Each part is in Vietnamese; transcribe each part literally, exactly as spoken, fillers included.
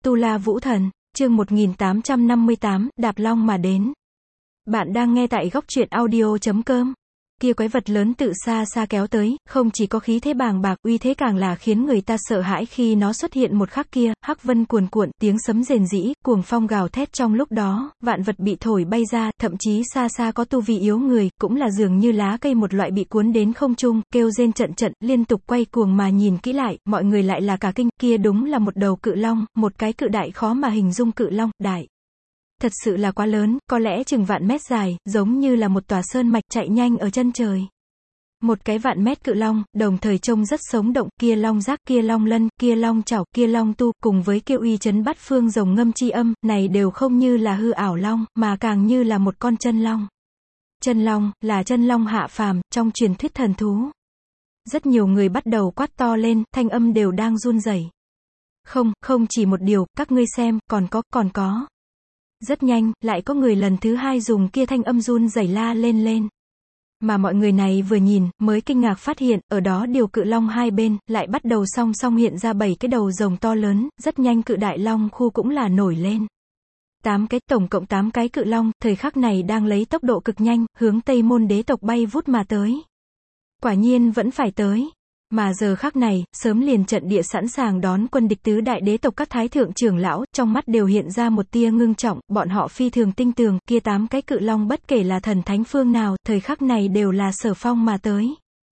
Tu La Vũ Thần, chương một nghìn tám trăm năm mươi tám, đạp long mà đến. Bạn đang nghe tại góc truyện audio chấm com. Kia quái vật lớn tự xa xa kéo tới, không chỉ có khí thế bàng bạc, uy thế càng là khiến người ta sợ hãi khi nó xuất hiện một khắc kia, hắc vân cuồn cuộn, tiếng sấm rền rĩ, cuồng phong gào thét trong lúc đó, vạn vật bị thổi bay ra, thậm chí xa xa có tu vi yếu người, cũng là dường như lá cây một loại bị cuốn đến không trung, kêu rên trận trận, liên tục quay cuồng mà nhìn kỹ lại, mọi người lại là cả kinh, kia đúng là một đầu cự long, một cái cự đại khó mà hình dung cự long, đại. Thật sự là quá lớn, có lẽ chừng vạn mét dài, giống như là một tòa sơn mạch chạy nhanh ở chân trời. Một cái vạn mét cự long, đồng thời trông rất sống động, kia long giác, kia long lân, kia long chảo, kia long tu, cùng với kia uy chấn bát phương rồng ngâm chi âm, này đều không như là hư ảo long, mà càng như là một con chân long. Chân long, là chân long hạ phàm, trong truyền thuyết thần thú. Rất nhiều người bắt đầu quát to lên, thanh âm đều đang run rẩy. Không, không chỉ một điều, các ngươi xem, còn có, còn có. Rất nhanh, lại có người lần thứ hai dùng kia thanh âm run rẩy la lên lên. Mà mọi người này vừa nhìn, mới kinh ngạc phát hiện, ở đó điều cự long hai bên, lại bắt đầu song song hiện ra bảy cái đầu rồng to lớn, rất nhanh cự đại long khu cũng là nổi lên. Tám cái, tổng cộng tám cái cự long, thời khắc này đang lấy tốc độ cực nhanh, hướng Tây Môn đế tộc bay vút mà tới. Quả nhiên vẫn phải tới. Mà giờ khắc này, sớm liền trận địa sẵn sàng đón quân địch tứ đại đế tộc các thái thượng trưởng lão, trong mắt đều hiện ra một tia ngưng trọng, bọn họ phi thường tinh tường, kia tám cái cự long bất kể là thần thánh phương nào, thời khắc này đều là Sở Phong mà tới.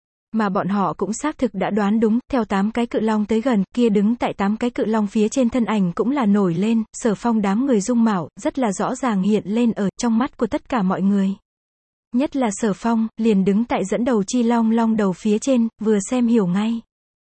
Mà bọn họ cũng xác thực đã đoán đúng, theo tám cái cự long tới gần, kia đứng tại tám cái cự long phía trên thân ảnh cũng là nổi lên, Sở Phong đám người dung mạo, rất là rõ ràng hiện lên ở trong mắt của tất cả mọi người. Nhất là Sở Phong, liền đứng tại dẫn đầu chi long long đầu phía trên, vừa xem hiểu ngay.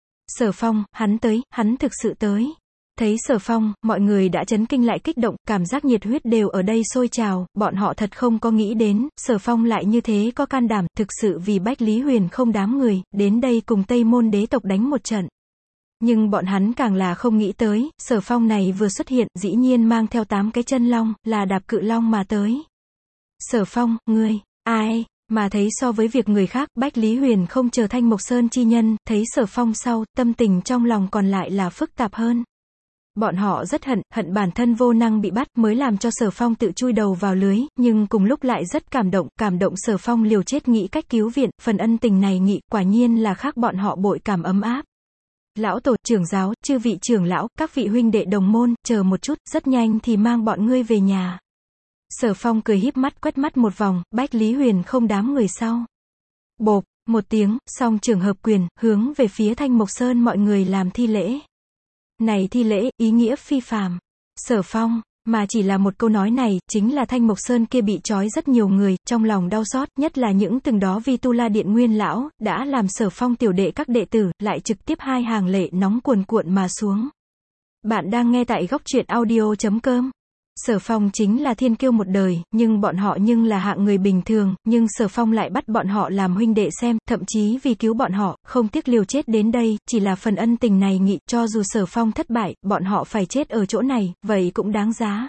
Sở Phong, hắn tới, hắn thực sự tới. Thấy Sở Phong, mọi người đã chấn kinh lại kích động, cảm giác nhiệt huyết đều ở đây sôi trào, bọn họ thật không có nghĩ đến, Sở Phong lại như thế có can đảm, thực sự vì Bách Lý Huyền không đám người, đến đây cùng Tây Môn đế tộc đánh một trận. Nhưng bọn hắn càng là không nghĩ tới, Sở Phong này vừa xuất hiện, dĩ nhiên mang theo tám cái chân long, là đạp cự long mà tới. Sở Phong, ngươi... Ai, mà thấy so với việc người khác, Bách Lý Huyền không chờ Thanh Mộc Sơn chi nhân, thấy Sở Phong sau, tâm tình trong lòng còn lại là phức tạp hơn. Bọn họ rất hận, hận bản thân vô năng bị bắt mới làm cho Sở Phong tự chui đầu vào lưới, nhưng cùng lúc lại rất cảm động, cảm động Sở Phong liều chết nghĩ cách cứu viện, phần ân tình này nghị, quả nhiên là khác bọn họ bội cảm ấm áp. Lão tổ, trưởng giáo, chư vị trưởng lão, các vị huynh đệ đồng môn, chờ một chút, rất nhanh thì mang bọn ngươi về nhà. Sở Phong cười híp mắt quét mắt một vòng, Bách Lý Huyền không đám người sau. Bộp, một tiếng, song trường hợp quyền, hướng về phía Thanh Mộc Sơn mọi người làm thi lễ. Này thi lễ, ý nghĩa phi phàm. Sở Phong, mà chỉ là một câu nói này, chính là Thanh Mộc Sơn kia bị trói rất nhiều người, trong lòng đau xót, nhất là những từng đó vi Tu La Điện nguyên lão, đã làm Sở Phong tiểu đệ các đệ tử, lại trực tiếp hai hàng lệ nóng cuồn cuộn mà xuống. Bạn đang nghe tại góc truyện audio chấm com. Sở Phong chính là thiên kiêu một đời, nhưng bọn họ nhưng là hạng người bình thường, nhưng Sở Phong lại bắt bọn họ làm huynh đệ xem, thậm chí vì cứu bọn họ, không tiếc liều chết đến đây, chỉ là phần ân tình này nghị, cho dù Sở Phong thất bại, bọn họ phải chết ở chỗ này, vậy cũng đáng giá.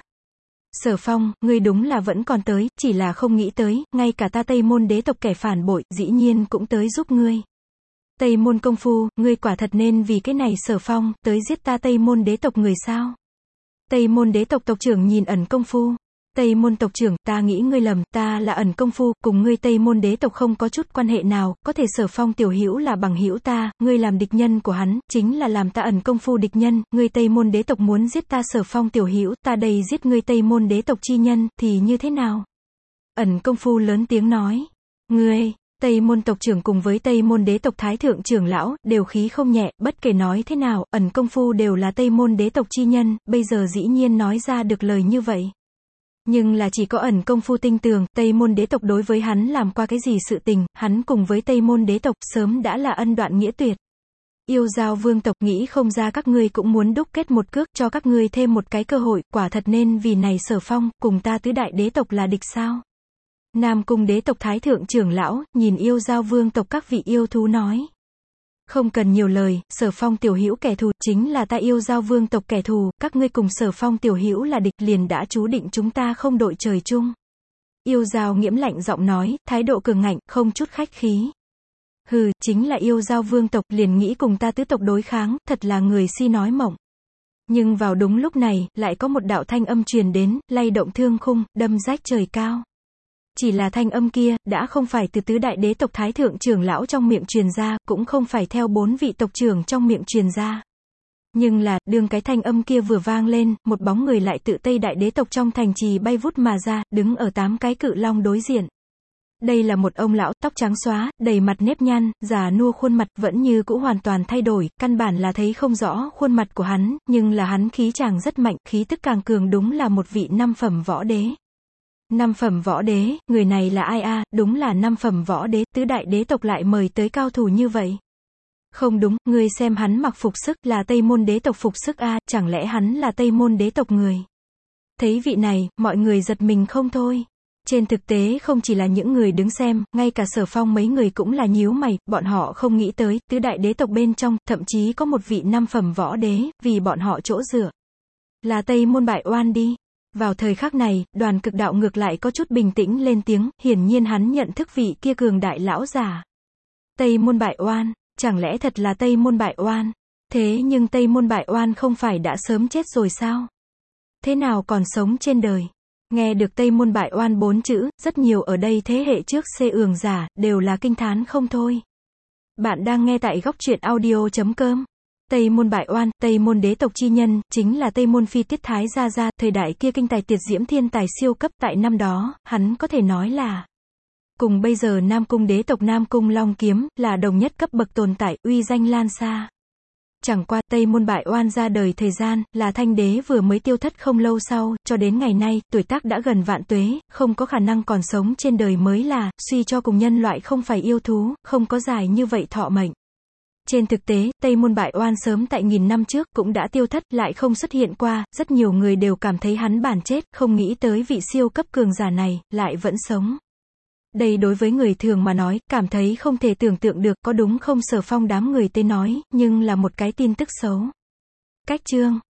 Sở Phong, ngươi đúng là vẫn còn tới, chỉ là không nghĩ tới, ngay cả ta Tây Môn đế tộc kẻ phản bội, dĩ nhiên cũng tới giúp ngươi. Tây Môn công phu, ngươi quả thật nên vì cái này Sở Phong, tới giết ta Tây Môn đế tộc người sao? Tây Môn đế tộc tộc trưởng nhìn ẩn công phu. Tây Môn tộc trưởng, ta nghĩ ngươi lầm, ta là ẩn công phu, cùng ngươi Tây Môn đế tộc không có chút quan hệ nào, có thể Sở Phong tiểu hữu là bằng hữu ta, ngươi làm địch nhân của hắn, chính là làm ta ẩn công phu địch nhân, ngươi Tây Môn đế tộc muốn giết ta Sở Phong tiểu hữu, ta đây giết ngươi Tây Môn đế tộc chi nhân, thì như thế nào? Ẩn công phu lớn tiếng nói. Ngươi... Tây Môn tộc trưởng cùng với Tây Môn đế tộc thái thượng trưởng lão, đều khí không nhẹ, bất kể nói thế nào, ẩn công phu đều là Tây Môn đế tộc chi nhân, bây giờ dĩ nhiên nói ra được lời như vậy. Nhưng là chỉ có ẩn công phu tinh tường, Tây Môn đế tộc đối với hắn làm qua cái gì sự tình, hắn cùng với Tây Môn đế tộc, sớm đã là ân đoạn nghĩa tuyệt. Yêu giao vương tộc nghĩ không ra các ngươi cũng muốn đúc kết một cước, cho các ngươi thêm một cái cơ hội, quả thật nên vì này Sở Phong, cùng ta tứ đại đế tộc là địch sao? Nam cung đế tộc thái thượng trưởng lão, nhìn yêu giao vương tộc các vị yêu thú nói. Không cần nhiều lời, Sở Phong tiểu hữu kẻ thù, chính là ta yêu giao vương tộc kẻ thù, các ngươi cùng Sở Phong tiểu hữu là địch liền đã chú định chúng ta không đội trời chung. Yêu giao nghiễm lạnh giọng nói, thái độ cường ngạnh, không chút khách khí. Hừ, chính là yêu giao vương tộc liền nghĩ cùng ta tứ tộc đối kháng, thật là người si nói mộng. Nhưng vào đúng lúc này, lại có một đạo thanh âm truyền đến, lay động thương khung, đâm rách trời cao. Chỉ là thanh âm kia, đã không phải từ tứ đại đế tộc thái thượng trưởng lão trong miệng truyền ra, cũng không phải theo bốn vị tộc trưởng trong miệng truyền ra. Nhưng là, đương cái thanh âm kia vừa vang lên, một bóng người lại tự Tây đại đế tộc trong thành trì bay vút mà ra, đứng ở tám cái cự long đối diện. Đây là một ông lão, tóc trắng xóa, đầy mặt nếp nhăn, già nua khuôn mặt, vẫn như cũ hoàn toàn thay đổi, căn bản là thấy không rõ khuôn mặt của hắn, nhưng là hắn khí chàng rất mạnh, khí tức càng cường, đúng là một vị năm phẩm võ đế. Năm phẩm võ đế, người này là ai a? À, đúng là năm phẩm võ đế, tứ đại đế tộc lại mời tới cao thủ như vậy. Không đúng, ngươi xem hắn mặc phục sức, là Tây môn đế tộc phục sức a, à, chẳng lẽ hắn là Tây môn đế tộc người? Thấy vị này, mọi người giật mình không thôi. Trên thực tế không chỉ là những người đứng xem, ngay cả Sở Phong mấy người cũng là nhíu mày, bọn họ không nghĩ tới, tứ đại đế tộc bên trong, thậm chí có một vị năm phẩm võ đế, vì bọn họ chỗ dựa. Là Tây môn bại oan đi. Vào thời khắc này, Đoàn Cực Đạo ngược lại có chút bình tĩnh lên tiếng, hiển nhiên hắn nhận thức vị kia cường đại lão giả. Tây môn bại oan, chẳng lẽ thật là Tây môn bại oan? Thế nhưng Tây môn bại oan không phải đã sớm chết rồi sao? Thế nào còn sống trên đời? Nghe được Tây môn bại oan bốn chữ, rất nhiều ở đây thế hệ trước xê ường giả, đều là kinh thán không thôi. Bạn đang nghe tại góc truyện audio chấm com. Tây môn bại oan, Tây môn đế tộc chi nhân, chính là Tây môn phi tiết thái gia gia, thời đại kia kinh tài tiệt diễm thiên tài siêu cấp, tại năm đó, hắn có thể nói là cùng bây giờ Nam cung đế tộc Nam cung Long Kiếm, là đồng nhất cấp bậc tồn tại, uy danh lan xa. Chẳng qua, Tây môn bại oan ra đời thời gian, là Thanh đế vừa mới tiêu thất không lâu sau, cho đến ngày nay, tuổi tác đã gần vạn tuế, không có khả năng còn sống trên đời mới là, suy cho cùng nhân loại không phải yêu thú, không có dài như vậy thọ mệnh. Trên thực tế, Tây môn bại oan sớm tại nghìn năm trước, cũng đã tiêu thất, lại không xuất hiện qua, rất nhiều người đều cảm thấy hắn bản chết, không nghĩ tới vị siêu cấp cường giả này, lại vẫn sống. Đây đối với người thường mà nói, cảm thấy không thể tưởng tượng được, có đúng không? Sở Phong đám người tới nói, nhưng là một cái tin tức xấu. Cách chương